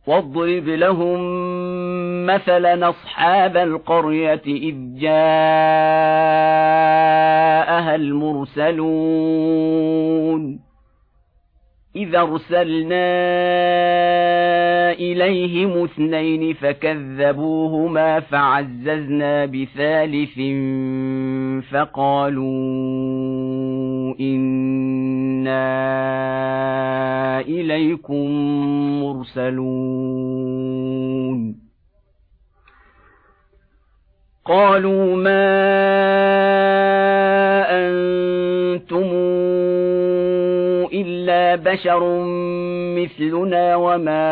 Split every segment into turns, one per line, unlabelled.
واضرب لهم مثلا أصحاب القرية إذ جاءها المرسلون إذ أرسلنا إليهم 2 فكذبوهما فعززنا بثالث فقالوا إنا إليكم مرسلون قالوا ما أنتم إلا بشر مثلنا وما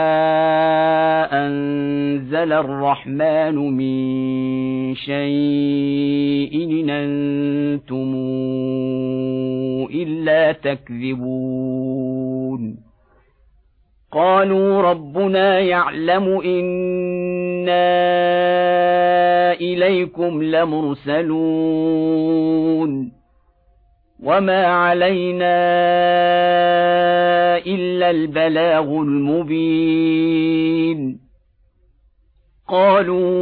أنزل الرحمن من شيء إن أنتم إلا تكذبون قالوا ربنا يعلم إنا إليكم لمرسلون وما علينا إلا البلاغ المبين قالوا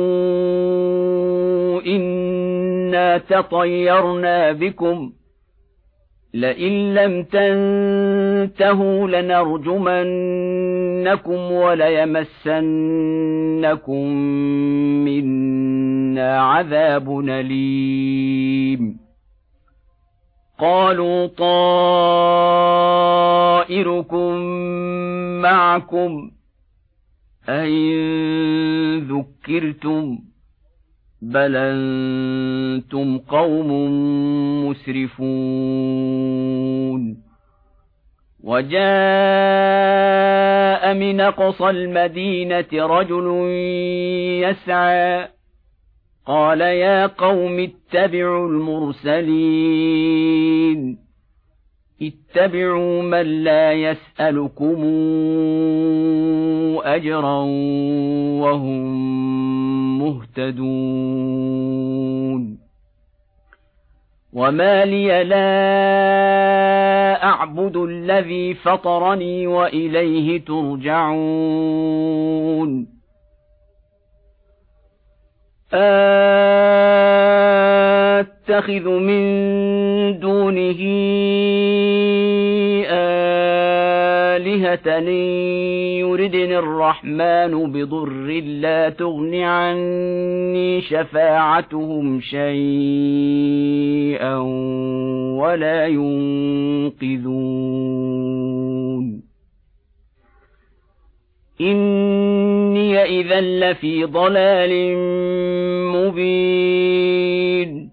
إنا تطيرنا بكم لئن لم تنتهوا لنرجمنكم وليمسنكم منا عذاب أليم قالوا طائركم معكم أئن ذكرتم بل أنتم قوم مسرفون وجاء من أقصى المدينة رجل يسعى قال يا قوم اتبعوا المرسلين اتبعوا من لا يسألكم أجرا وهم مهتدون وما لي لا أعبد الذي فطرني وإليه ترجعون أتخذ من دونه آلهة يردني الرحمن بضر لا تغن عني شفاعتهم شيئا ولا ينقذون إني إذا لفي ضلال مبين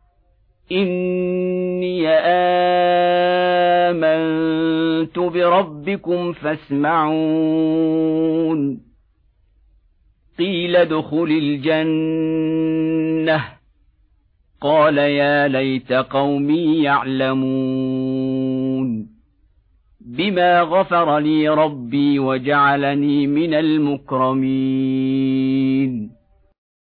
إني آمنت بربكم فاسمعون قيل ادخل الجنة قال يا ليت قومي يعلمون بما غفر لي ربي وجعلني من المكرمين